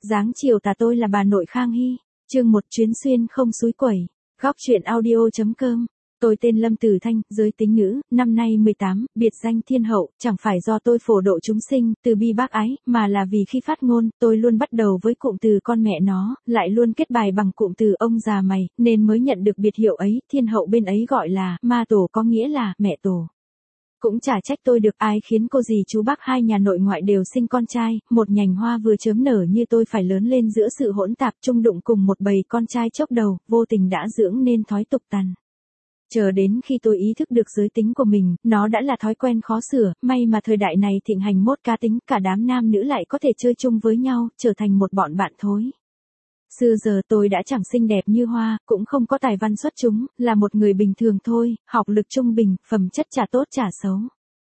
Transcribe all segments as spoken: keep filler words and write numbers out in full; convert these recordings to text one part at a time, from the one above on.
Dáng chiều tà tôi là bà nội Khang Hy. Chương một chuyến xuyên không suối quẩy. Góc truyện audio.com. Tôi tên Lâm Tử Thanh, giới tính nữ, năm nay mười tám, biệt danh Thiên Hậu, chẳng phải do tôi phổ độ chúng sinh, từ bi bác ái, mà là vì khi phát ngôn, tôi luôn bắt đầu với cụm từ con mẹ nó, lại luôn kết bài bằng cụm từ ông già mày, nên mới nhận được biệt hiệu ấy. Thiên Hậu bên ấy gọi là ma tổ, có nghĩa là mẹ tổ. Cũng chả trách tôi được ai khiến cô dì chú bác hai nhà nội ngoại đều sinh con trai, một nhành hoa vừa chớm nở như tôi phải lớn lên giữa sự hỗn tạp chung đụng cùng một bầy con trai chốc đầu, vô tình đã dưỡng nên thói tục tằn. Chờ đến khi tôi ý thức được giới tính của mình, nó đã là thói quen khó sửa, may mà thời đại này thịnh hành mốt cá tính, cả đám nam nữ lại có thể chơi chung với nhau, trở thành một bọn bạn thối. Xưa giờ tôi đã chẳng xinh đẹp như hoa, cũng không có tài văn xuất chúng, là một người bình thường thôi, học lực trung bình, phẩm chất chả tốt chả xấu.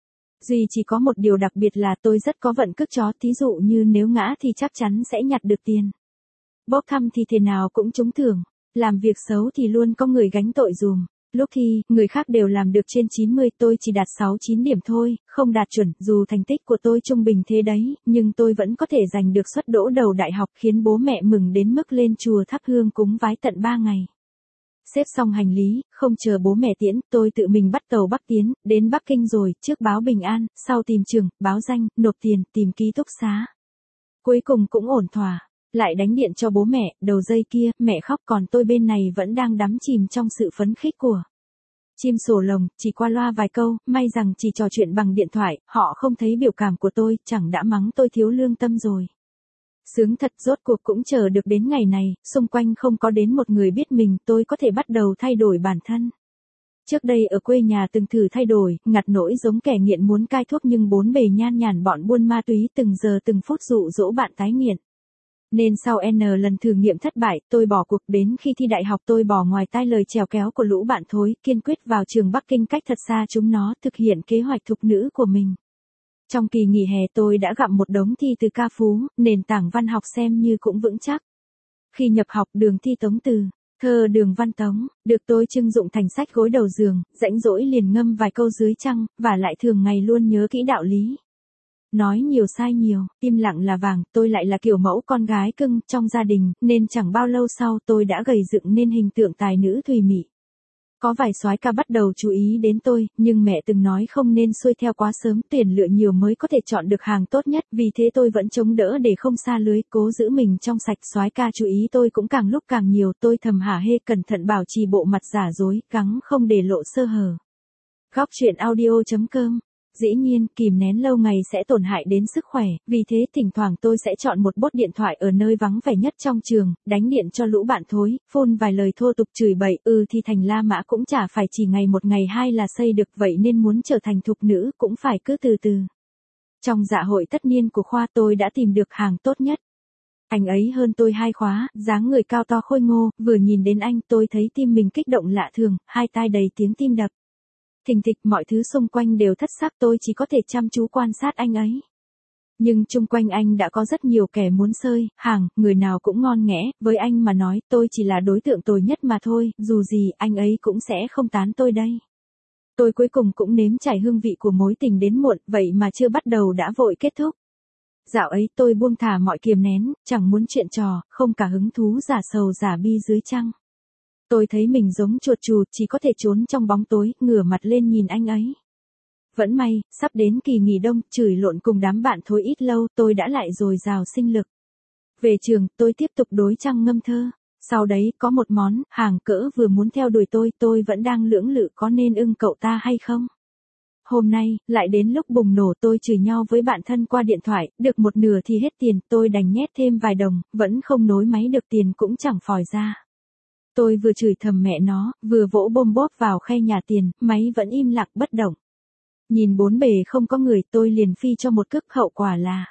Duy chỉ có một điều đặc biệt là tôi rất có vận cước chó, thí dụ như nếu ngã thì chắc chắn sẽ nhặt được tiền. Bốc thăm thì thế nào cũng trúng thưởng, làm việc xấu thì luôn có người gánh tội dùm. Lúc thi, người khác đều làm được trên chín mươi, tôi chỉ đạt sáu chín điểm thôi, không đạt chuẩn, dù thành tích của tôi trung bình thế đấy, nhưng tôi vẫn có thể giành được suất đỗ đầu đại học, khiến bố mẹ mừng đến mức lên chùa thắp hương cúng vái tận ba ngày. Xếp xong hành lý, không chờ bố mẹ tiễn, tôi tự mình bắt tàu Bắc tiến, đến Bắc Kinh rồi, trước báo bình an, sau tìm trường, báo danh, nộp tiền, tìm ký túc xá. Cuối cùng cũng ổn thỏa. Lại đánh điện cho bố mẹ, đầu dây kia, mẹ khóc, còn tôi bên này vẫn đang đắm chìm trong sự phấn khích của chim sổ lồng, chỉ qua loa vài câu, may rằng chỉ trò chuyện bằng điện thoại, họ không thấy biểu cảm của tôi, chẳng đã mắng tôi thiếu lương tâm rồi. Sướng thật, rốt cuộc cũng chờ được đến ngày này, xung quanh không có đến một người biết mình, tôi có thể bắt đầu thay đổi bản thân. Trước đây ở quê nhà từng thử thay đổi, ngặt nỗi giống kẻ nghiện muốn cai thuốc nhưng bốn bề nhan nhản bọn buôn ma túy từng giờ từng phút dụ dỗ bạn tái nghiện. Nên sau N lần thử nghiệm thất bại, tôi bỏ cuộc. Đến khi thi đại học tôi bỏ ngoài tai lời chèo kéo của lũ bạn thối, kiên quyết vào trường Bắc Kinh cách thật xa chúng nó, thực hiện kế hoạch thục nữ của mình. Trong kỳ nghỉ hè tôi đã gặm một đống thi từ ca phú, nền tảng văn học xem như cũng vững chắc. Khi nhập học đường thi Tống Từ, thơ Đường Văn Tống, được tôi trưng dụng thành sách gối đầu giường, rãnh rỗi liền ngâm vài câu dưới trăng, và lại thường ngày luôn nhớ kỹ đạo lý. Nói nhiều sai nhiều, im lặng là vàng, tôi lại là kiểu mẫu con gái cưng trong gia đình, nên chẳng bao lâu sau tôi đã gầy dựng nên hình tượng tài nữ thùy mị. Có vài soái ca bắt đầu chú ý đến tôi, nhưng mẹ từng nói không nên xuôi theo quá sớm, tuyển lựa nhiều mới có thể chọn được hàng tốt nhất, vì thế tôi vẫn chống đỡ để không sa lưới, cố giữ mình trong sạch. Soái ca chú ý tôi cũng càng lúc càng nhiều, tôi thầm hả hê cẩn thận bảo trì bộ mặt giả dối, gắng không để lộ sơ hở. Góc truyện audio.com. Dĩ nhiên, kìm nén lâu ngày sẽ tổn hại đến sức khỏe, vì thế thỉnh thoảng tôi sẽ chọn một bốt điện thoại ở nơi vắng vẻ nhất trong trường, đánh điện cho lũ bạn thối, phun vài lời thô tục chửi bậy, ừ thì thành La Mã cũng chả phải chỉ ngày một ngày hai là xây được, vậy nên muốn trở thành thục nữ cũng phải cứ từ từ. Trong dạ hội tất niên của khoa tôi đã tìm được hàng tốt nhất. Anh ấy hơn tôi hai khóa, dáng người cao to khôi ngô, vừa nhìn đến anh tôi thấy tim mình kích động lạ thường, hai tai đầy tiếng tim đập. Thình thịch, mọi thứ xung quanh đều thất sắc, tôi chỉ có thể chăm chú quan sát anh ấy. Nhưng chung quanh anh đã có rất nhiều kẻ muốn xơi, hàng, người nào cũng ngon nghẽ, với anh mà nói tôi chỉ là đối tượng tồi nhất mà thôi, dù gì anh ấy cũng sẽ không tán tôi đây. Tôi cuối cùng cũng nếm trải hương vị của mối tình đến muộn, vậy mà chưa bắt đầu đã vội kết thúc. Dạo ấy tôi buông thả mọi kiềm nén, chẳng muốn chuyện trò, không cả hứng thú giả sầu giả bi dưới trăng. Tôi thấy mình giống chuột chù, chỉ có thể trốn trong bóng tối, ngửa mặt lên nhìn anh ấy. Vẫn may, sắp đến kỳ nghỉ đông, chửi lộn cùng đám bạn thối ít lâu, tôi đã lại dồi dào sinh lực. Về trường, tôi tiếp tục đối trăng ngâm thơ. Sau đấy, có một món, hàng cỡ vừa muốn theo đuổi tôi, tôi vẫn đang lưỡng lự có nên ưng cậu ta hay không. Hôm nay, lại đến lúc bùng nổ, tôi chửi nhau với bạn thân qua điện thoại, được một nửa thì hết tiền, tôi đành nhét thêm vài đồng, vẫn không nối máy được, tiền cũng chẳng phòi ra. Tôi vừa chửi thầm mẹ nó, vừa vỗ bôm bốp vào khe nhà tiền, máy vẫn im lặng bất động. Nhìn bốn bề không có người, tôi liền phi cho một cước, hậu quả là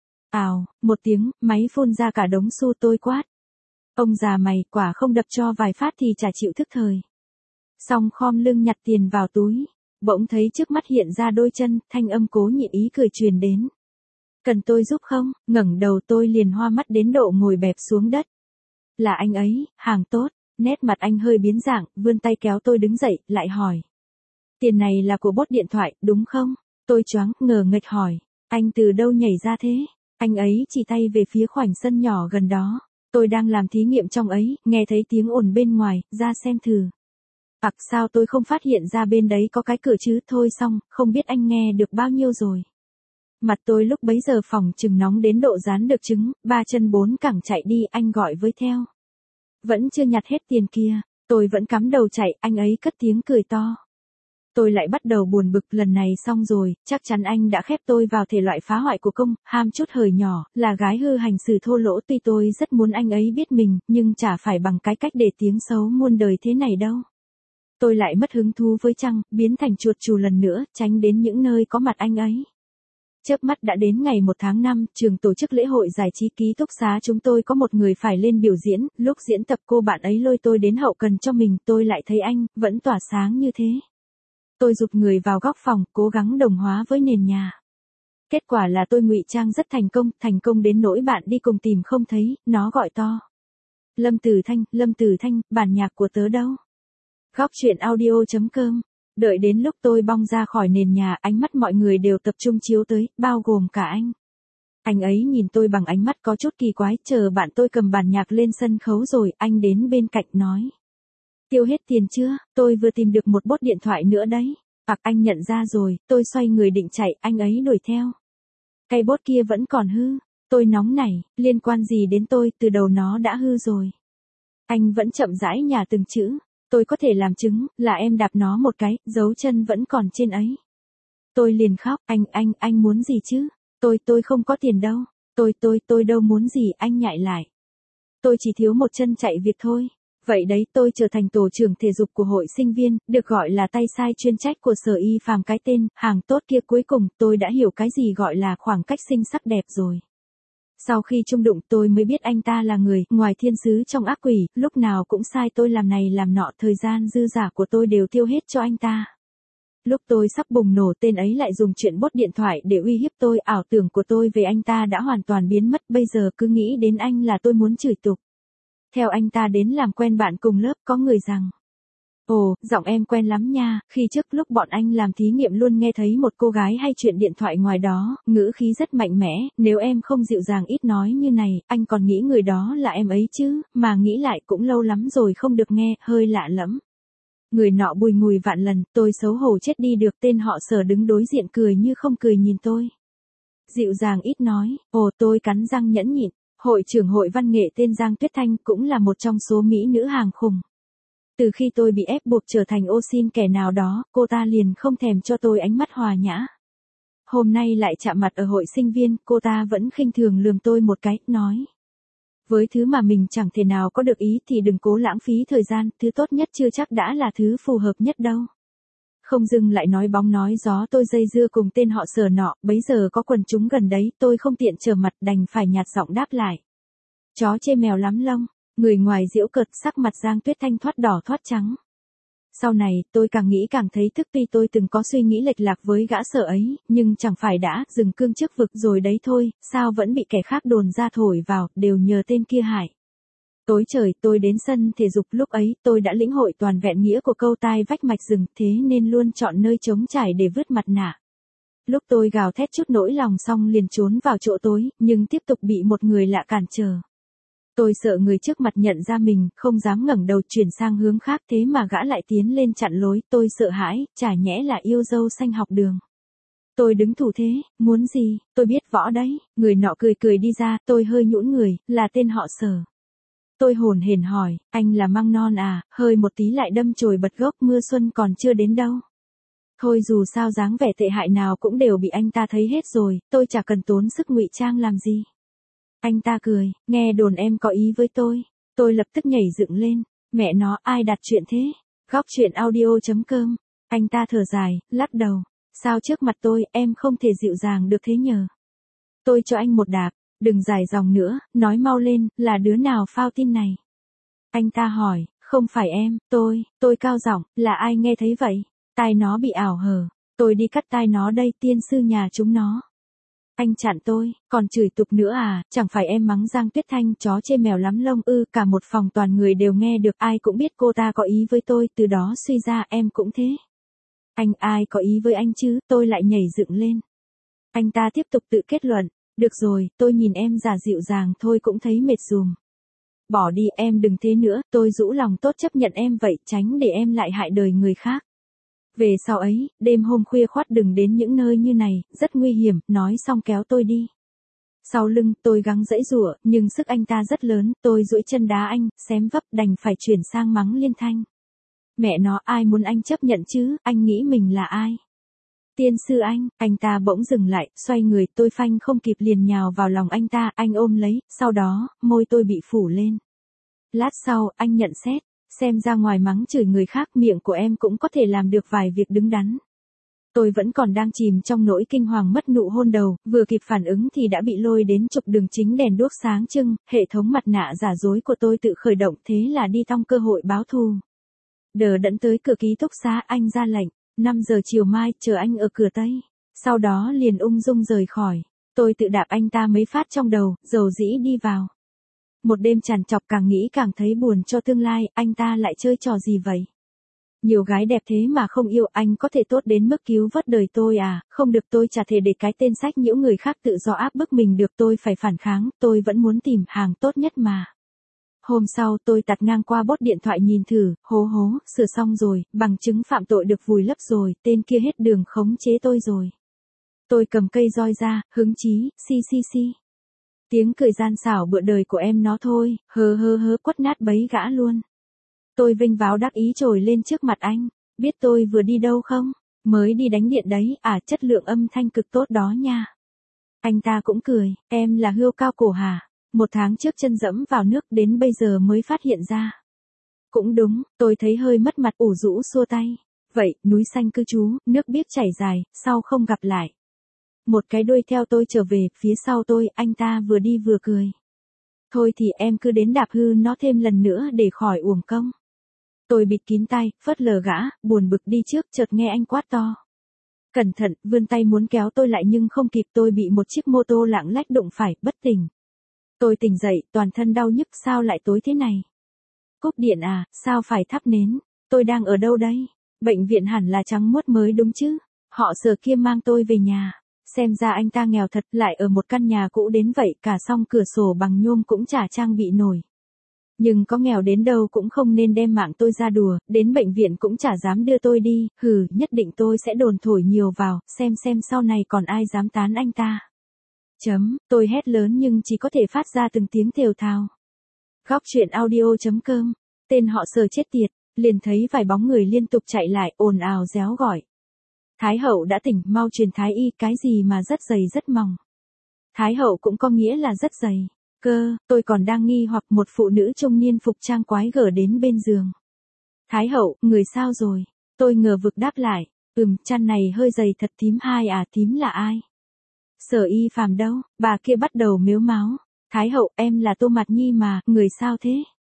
ào, một tiếng, máy phun ra cả đống xu. Tôi quát: ông già mày, quả không đập cho vài phát thì chả chịu thức thời. Xong khom lưng nhặt tiền vào túi, bỗng thấy trước mắt hiện ra đôi chân, thanh âm cố nhịn ý cười truyền đến. Cần tôi giúp không? Ngẩng đầu tôi liền hoa mắt đến độ ngồi bẹp xuống đất. Là anh ấy, hàng tốt. Nét mặt anh hơi biến dạng, vươn tay kéo tôi đứng dậy, lại hỏi. Tiền này là của bốt điện thoại, đúng không? Tôi choáng, ngờ nghệch hỏi. Anh từ đâu nhảy ra thế? Anh ấy chỉ tay về phía khoảnh sân nhỏ gần đó. Tôi đang làm thí nghiệm trong ấy, nghe thấy tiếng ồn bên ngoài, ra xem thử. Hoặc sao tôi không phát hiện ra bên đấy có cái cửa chứ, thôi xong, không biết anh nghe được bao nhiêu rồi. Mặt tôi lúc bấy giờ phòng chừng nóng đến độ rán được trứng, ba chân bốn cẳng chạy đi, anh gọi với theo. Vẫn chưa nhặt hết tiền kia, tôi vẫn cắm đầu chạy, anh ấy cất tiếng cười to. Tôi lại bắt đầu buồn bực, lần này xong rồi, chắc chắn anh đã khép tôi vào thể loại phá hoại của công, ham chút hời nhỏ, là gái hư hành xử thô lỗ. Tuy tôi rất muốn anh ấy biết mình, nhưng chả phải bằng cái cách để tiếng xấu muôn đời thế này đâu. Tôi lại mất hứng thú với Trăng, biến thành chuột chù lần nữa, tránh đến những nơi có mặt anh ấy. Chớp mắt đã đến ngày một tháng năm, trường tổ chức lễ hội giải trí ký túc xá chúng tôi có một người phải lên biểu diễn, lúc diễn tập cô bạn ấy lôi tôi đến hậu cần cho mình, tôi lại thấy anh, vẫn tỏa sáng như thế. Tôi giục người vào góc phòng, cố gắng đồng hóa với nền nhà. Kết quả là tôi ngụy trang rất thành công, thành công đến nỗi bạn đi cùng tìm không thấy, nó gọi to. Lâm Tử Thanh, Lâm Tử Thanh, bản nhạc của tớ đâu? Góc chuyện audio chấm com. Đợi đến lúc tôi bong ra khỏi nền nhà, ánh mắt mọi người đều tập trung chiếu tới, bao gồm cả anh. Anh ấy nhìn tôi bằng ánh mắt có chút kỳ quái, chờ bạn tôi cầm bản nhạc lên sân khấu rồi, anh đến bên cạnh nói. Tiêu hết tiền chưa, tôi vừa tìm được một bốt điện thoại nữa đấy. Hoặc anh nhận ra rồi, tôi xoay người định chạy, anh ấy đuổi theo. Cái bốt kia vẫn còn hư, tôi nóng nảy, liên quan gì đến tôi, từ đầu nó đã hư rồi. Anh vẫn chậm rãi nhả từng chữ. Tôi có thể làm chứng, là em đạp nó một cái, dấu chân vẫn còn trên ấy. Tôi liền khóc, anh, anh, anh muốn gì chứ? Tôi, tôi không có tiền đâu. Tôi, tôi, tôi đâu muốn gì, anh nhại lại. Tôi chỉ thiếu một chân chạy việc thôi. Vậy đấy, tôi trở thành tổ trưởng thể dục của hội sinh viên, được gọi là tay sai chuyên trách của sở y phàm, cái tên, hàng tốt kia. Cuối cùng, tôi đã hiểu cái gì gọi là khoảng cách sinh sắc đẹp rồi. Sau khi chung đụng tôi mới biết anh ta là người, ngoài thiên sứ trong ác quỷ, lúc nào cũng sai tôi làm này làm nọ, thời gian dư dả của tôi đều tiêu hết cho anh ta. Lúc tôi sắp bùng nổ, tên ấy lại dùng chuyện bốt điện thoại để uy hiếp tôi, ảo tưởng của tôi về anh ta đã hoàn toàn biến mất, bây giờ cứ nghĩ đến anh là tôi muốn chửi tục. Theo anh ta đến làm quen bạn cùng lớp, có người rằng. Ồ, giọng em quen lắm nha, khi trước lúc bọn anh làm thí nghiệm luôn nghe thấy một cô gái hay chuyện điện thoại ngoài đó, ngữ khí rất mạnh mẽ, nếu em không dịu dàng ít nói như này, anh còn nghĩ người đó là em ấy chứ, mà nghĩ lại cũng lâu lắm rồi không được nghe, hơi lạ lẫm. Người nọ bùi ngùi vạn lần, tôi xấu hổ chết đi được, tên họ Sở đứng đối diện cười như không cười nhìn tôi. Dịu dàng ít nói, ồ tôi cắn răng nhẫn nhịn, hội trưởng hội văn nghệ tên Giang Tuyết Thanh cũng là một trong số mỹ nữ hàng khủng. Từ khi tôi bị ép buộc trở thành ô xin kẻ nào đó, cô ta liền không thèm cho tôi ánh mắt hòa nhã. Hôm nay lại chạm mặt ở hội sinh viên, cô ta vẫn khinh thường lườm tôi một cái, nói. Với thứ mà mình chẳng thể nào có được ý thì đừng cố lãng phí thời gian, thứ tốt nhất chưa chắc đã là thứ phù hợp nhất đâu. Không dừng lại nói bóng nói gió, tôi dây dưa cùng tên họ Sở nọ, bấy giờ có quần chúng gần đấy, tôi không tiện trở mặt, đành phải nhạt giọng đáp lại. Chó chê mèo lắm lông. Người ngoài giễu cợt, sắc mặt Giang Tuyết Thanh thoát đỏ thoát trắng. Sau này, tôi càng nghĩ càng thấy thức, tuy tôi từng có suy nghĩ lệch lạc với gã Sở ấy, nhưng chẳng phải đã dừng cương trước vực rồi đấy thôi, sao vẫn bị kẻ khác đồn ra thổi vào, đều nhờ tên kia hại. Tối trời, tôi đến sân thể dục, lúc ấy, tôi đã lĩnh hội toàn vẹn nghĩa của câu tai vách mạch rừng, thế nên luôn chọn nơi trống trải để vứt mặt nạ. Lúc tôi gào thét chút nỗi lòng xong liền trốn vào chỗ tối, nhưng tiếp tục bị một người lạ cản trở. Tôi sợ người trước mặt nhận ra mình, không dám ngẩng đầu chuyển sang hướng khác, thế mà gã lại tiến lên chặn lối, tôi sợ hãi, chả nhẽ là yêu dâu xanh học đường. Tôi đứng thủ thế, muốn gì, tôi biết võ đấy, người nọ cười cười đi ra, tôi hơi nhũn người, là tên họ Sở. Tôi hồn hển hỏi, anh là măng non à, hơi một tí lại đâm chồi bật gốc, mưa xuân còn chưa đến đâu. Thôi dù sao dáng vẻ tệ hại nào cũng đều bị anh ta thấy hết rồi, tôi chả cần tốn sức ngụy trang làm gì. Anh ta cười, nghe đồn em có ý với tôi. Tôi lập tức nhảy dựng lên, mẹ nó ai đặt chuyện thế? Góc chuyện audio chấm com. Anh ta thở dài, lắc đầu. Sao trước mặt tôi em không thể dịu dàng được thế nhờ? Tôi cho anh một đạp, đừng dài dòng nữa, nói mau lên, là đứa nào phao tin này? Anh ta hỏi, không phải em, tôi, tôi cao giọng, là ai nghe thấy vậy? Tai nó bị ảo hở, tôi đi cắt tai nó đây, tiên sư nhà chúng nó. Anh chặn tôi, còn chửi tục nữa à, chẳng phải em mắng Giang Tuyết Thanh chó chê mèo lắm lông ư, cả một phòng toàn người đều nghe được, ai cũng biết cô ta có ý với tôi, từ đó suy ra em cũng thế. Anh ai có ý với anh chứ, tôi lại nhảy dựng lên. Anh ta tiếp tục tự kết luận, Được rồi, tôi nhìn em giả dịu dàng thôi cũng thấy mệt dùm. Bỏ đi, em đừng thế nữa, tôi rũ lòng tốt chấp nhận em vậy, tránh để em lại hại đời người khác. Về sau ấy, đêm hôm khuya khoắt đừng đến những nơi như này, rất nguy hiểm, nói xong kéo tôi đi. Sau lưng, tôi gắng giãy giụa, nhưng sức anh ta rất lớn, tôi duỗi chân đá anh, xém vấp đành phải chuyển sang mắng liên thanh. Mẹ nó, ai muốn anh chấp nhận chứ, anh nghĩ mình là ai? Tiên sư anh, anh ta bỗng dừng lại, xoay người, tôi phanh không kịp liền nhào vào lòng anh ta, anh ôm lấy, sau đó, môi tôi bị phủ lên. Lát sau, anh nhận xét, xem ra ngoài mắng chửi người khác miệng của em cũng có thể làm được vài việc đứng đắn. Tôi vẫn còn đang chìm trong nỗi kinh hoàng mất nụ hôn đầu, vừa kịp phản ứng thì đã bị lôi đến trục đường chính đèn đuốc sáng trưng, hệ thống mặt nạ giả dối của tôi tự khởi động thế là đi thong cơ hội báo thù. Đờ đẫn tới cửa ký túc xá anh ra lệnh, năm giờ chiều mai chờ anh ở cửa Tây. Sau đó liền ung dung rời khỏi, tôi tự đạp anh ta mấy phát trong đầu, dầu dĩ đi vào. Một đêm trằn trọc càng nghĩ càng thấy buồn cho tương lai, anh ta lại chơi trò gì vậy? Nhiều gái đẹp thế mà không yêu anh có thể tốt đến mức cứu vớt đời tôi à, không được tôi chả thể để cái tên sách nhiễu người khác tự do áp bức mình được tôi phải phản kháng, tôi vẫn muốn tìm hàng tốt nhất mà. Hôm sau tôi tạt ngang qua bốt điện thoại nhìn thử, hố hố, sửa xong rồi, bằng chứng phạm tội được vùi lấp rồi, tên kia hết đường khống chế tôi rồi. Tôi cầm cây roi ra, hứng chí, si si si. Tiếng cười gian xảo bựa đời của em nó thôi, hơ hơ hơ quất nát bấy gã luôn. Tôi vinh váo đắc ý trồi lên trước mặt anh, biết tôi vừa đi đâu không? Mới đi đánh điện đấy, à chất lượng âm thanh cực tốt đó nha. Anh ta cũng cười, em là hươu cao cổ hả? Một tháng trước chân dẫm vào nước đến bây giờ mới phát hiện ra. Cũng đúng, tôi thấy hơi mất mặt ủ rũ xua tay. Vậy, núi xanh cư trú, nước biếc chảy dài, sau không gặp lại. Một cái đuôi theo tôi trở về, phía sau tôi, anh ta vừa đi vừa cười. Thôi thì em cứ đến đạp hư nó thêm lần nữa để khỏi uổng công. Tôi bịt kín tay, phớt lờ gã, buồn bực đi trước, chợt nghe anh quát to. Cẩn thận, vươn tay muốn kéo tôi lại nhưng không kịp, tôi bị một chiếc mô tô lạng lách đụng phải, bất tỉnh. Tôi tỉnh dậy, toàn thân đau nhức, sao lại tối thế này? Cúp điện à, sao phải thắp nến? Tôi đang ở đâu đây? Bệnh viện hẳn là trắng muốt mới đúng chứ? Họ Sở kia mang tôi về nhà. Xem ra anh ta nghèo thật, lại ở một căn nhà cũ đến vậy, cả song cửa sổ bằng nhôm cũng chả trang bị nổi. Nhưng có nghèo đến đâu cũng không nên đem mạng tôi ra đùa, đến bệnh viện cũng chả dám đưa tôi đi, hừ, nhất định tôi sẽ đồn thổi nhiều vào, xem xem sau này còn ai dám tán anh ta. Chấm, tôi hét lớn nhưng chỉ có thể phát ra từng tiếng thều thào. Góc truyện audio chấm com, tên họ Sở chết tiệt, liền thấy vài bóng người liên tục chạy lại, ồn ào réo gọi. Thái hậu đã tỉnh, mau truyền thái y, cái gì mà rất dày rất mỏng. Thái hậu cũng có nghĩa là rất dày. Cơ, tôi còn đang nghi hoặc một phụ nữ trung niên phục trang quái gở đến bên giường. Thái hậu, người sao rồi? Tôi ngờ vực đáp lại, ừm, chăn này hơi dày thật thím hai à, thím là ai? Sở Y Phàm đâu? Bà kia bắt đầu mếu máo. Thái hậu, em là Tô Mạt Nhi mà, người sao thế?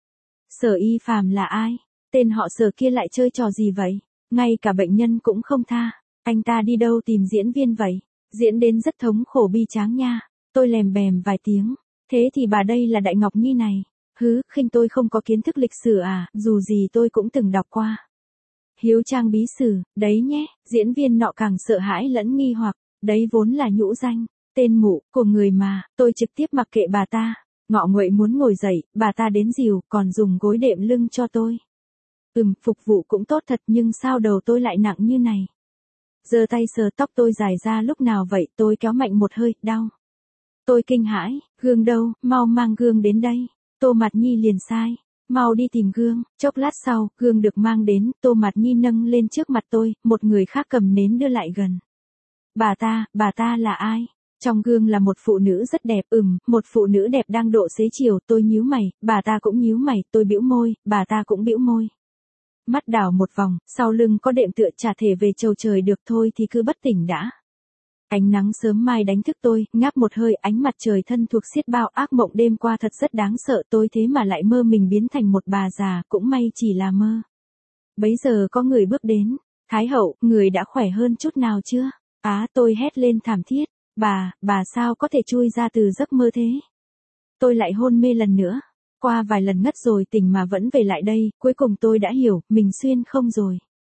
Sở Y Phàm là ai? Tên họ Sở kia lại chơi trò gì vậy? Ngay cả bệnh nhân cũng không tha. Anh ta đi đâu tìm diễn viên vậy? Diễn đến rất thống khổ bi tráng nha. Tôi lèm bèm vài tiếng. Thế thì bà đây là Đại Ngọc Nhi này. Hứ, khinh tôi không có kiến thức lịch sử à, dù gì tôi cũng từng đọc qua. Hiếu Trang bí sử, đấy nhé, diễn viên nọ càng sợ hãi lẫn nghi hoặc, đấy vốn là nhũ danh, tên mụ, của người mà, tôi trực tiếp mặc kệ bà ta. Ngọ nguậy muốn ngồi dậy, bà ta đến dìu, còn dùng gối đệm lưng cho tôi. Ừm, phục vụ cũng tốt thật nhưng sao đầu tôi lại nặng như này. Giơ tay sờ tóc tôi dài ra lúc nào vậy, tôi kéo mạnh một hơi, đau. Tôi kinh hãi, gương đâu, mau mang gương đến đây. Tô Mạt Nhi liền sai, mau đi tìm gương. Chốc lát sau, gương được mang đến, Tô Mạt Nhi nâng lên trước mặt tôi, một người khác cầm nến đưa lại gần. Bà ta, bà ta là ai? Trong gương là một phụ nữ rất đẹp, ừm, một phụ nữ đẹp đang độ xế chiều, tôi nhíu mày, bà ta cũng nhíu mày, tôi bĩu môi, bà ta cũng bĩu môi. Mắt đảo một vòng, sau lưng có đệm tựa chả thể về chầu trời được thôi thì cứ bất tỉnh đã. Ánh nắng sớm mai đánh thức tôi, ngáp một hơi, ánh mặt trời thân thuộc xiết bao, ác mộng đêm qua thật rất đáng sợ, tôi thế mà lại mơ mình biến thành một bà già, cũng may chỉ là mơ. Bấy giờ có người bước đến, Thái hậu, người đã khỏe hơn chút nào chưa? Á, tôi hét lên thảm thiết, bà, bà sao có thể chui ra từ giấc mơ thế? Tôi lại hôn mê lần nữa, qua vài lần ngất rồi tỉnh mà vẫn về lại đây, cuối cùng tôi đã hiểu, mình xuyên không rồi.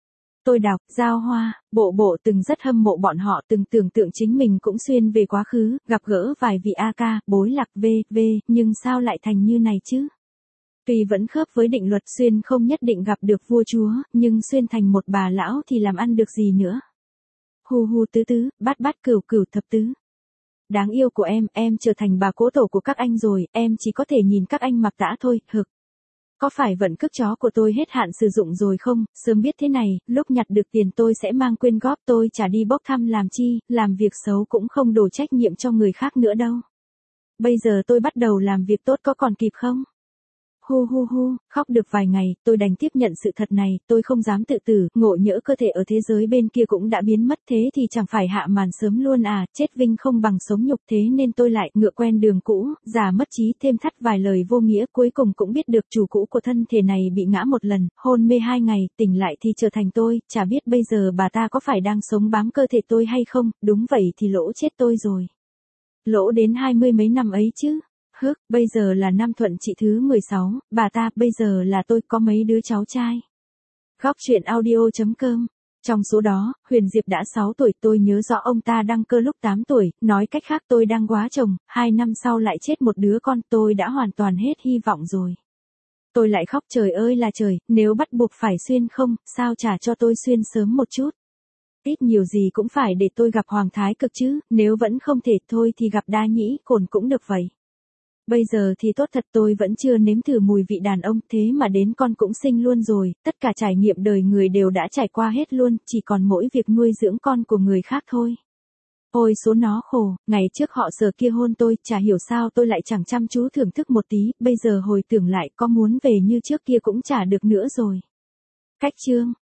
Tôi đọc, Giao Hoa, bộ bộ từng rất hâm mộ bọn họ, từng tưởng tượng chính mình cũng xuyên về quá khứ, gặp gỡ vài vị A ca, bối lạc v v, nhưng sao lại thành như này chứ? Tuy vẫn khớp với định luật xuyên không nhất định gặp được vua chúa, nhưng xuyên thành một bà lão thì làm ăn được gì nữa? Hu hu tứ tứ, bát bát cửu cửu thập tứ. Đáng yêu của em, em trở thành bà cố tổ của các anh rồi, em chỉ có thể nhìn các anh mặc tã thôi, hực. Có phải vận cước chó của tôi hết hạn sử dụng rồi không? Sớm biết thế này, lúc nhặt được tiền tôi sẽ mang quyên góp, tôi chả đi bốc thăm làm chi, làm việc xấu cũng không đổ trách nhiệm cho người khác nữa đâu. Bây giờ tôi bắt đầu làm việc tốt có còn kịp không? Hu hu hu, khóc được vài ngày, tôi đành tiếp nhận sự thật này, tôi không dám tự tử, ngộ nhỡ cơ thể ở thế giới bên kia cũng đã biến mất, thế thì chẳng phải hạ màn sớm luôn à, chết vinh không bằng sống nhục, thế nên tôi lại ngựa quen đường cũ, già mất trí, thêm thắt vài lời vô nghĩa, cuối cùng cũng biết được chủ cũ của thân thể này bị ngã một lần, hôn mê hai ngày, tỉnh lại thì trở thành tôi, chả biết bây giờ bà ta có phải đang sống bám cơ thể tôi hay không, đúng vậy thì lỗ chết tôi rồi. Lỗ đến hai mươi mấy năm ấy chứ. Hước, bây giờ là năm Thuận Trị thứ mười sáu, bà ta, bây giờ là tôi, có mấy đứa cháu trai. Góc truyện audio chấm com. Trong số đó, Huyền Diệp đã sáu tuổi, tôi nhớ rõ ông ta đăng cơ lúc tám tuổi, nói cách khác tôi đang quá chồng, hai năm sau lại chết một đứa con, tôi đã hoàn toàn hết hy vọng rồi. Tôi lại khóc trời ơi là trời, nếu bắt buộc phải xuyên không, sao chả cho tôi xuyên sớm một chút. Ít nhiều gì cũng phải để tôi gặp Hoàng Thái Cực chứ, nếu vẫn không thể thôi thì gặp Đa Nhĩ Cổn cũng được vậy. Bây giờ thì tốt thật, tôi vẫn chưa nếm thử mùi vị đàn ông, thế mà đến con cũng sinh luôn rồi, tất cả trải nghiệm đời người đều đã trải qua hết luôn, chỉ còn mỗi việc nuôi dưỡng con của người khác thôi. Ôi số nó khổ, ngày trước họ giờ kia hôn tôi, chả hiểu sao tôi lại chẳng chăm chú thưởng thức một tí, bây giờ hồi tưởng lại có muốn về như trước kia cũng chả được nữa rồi. Cách chương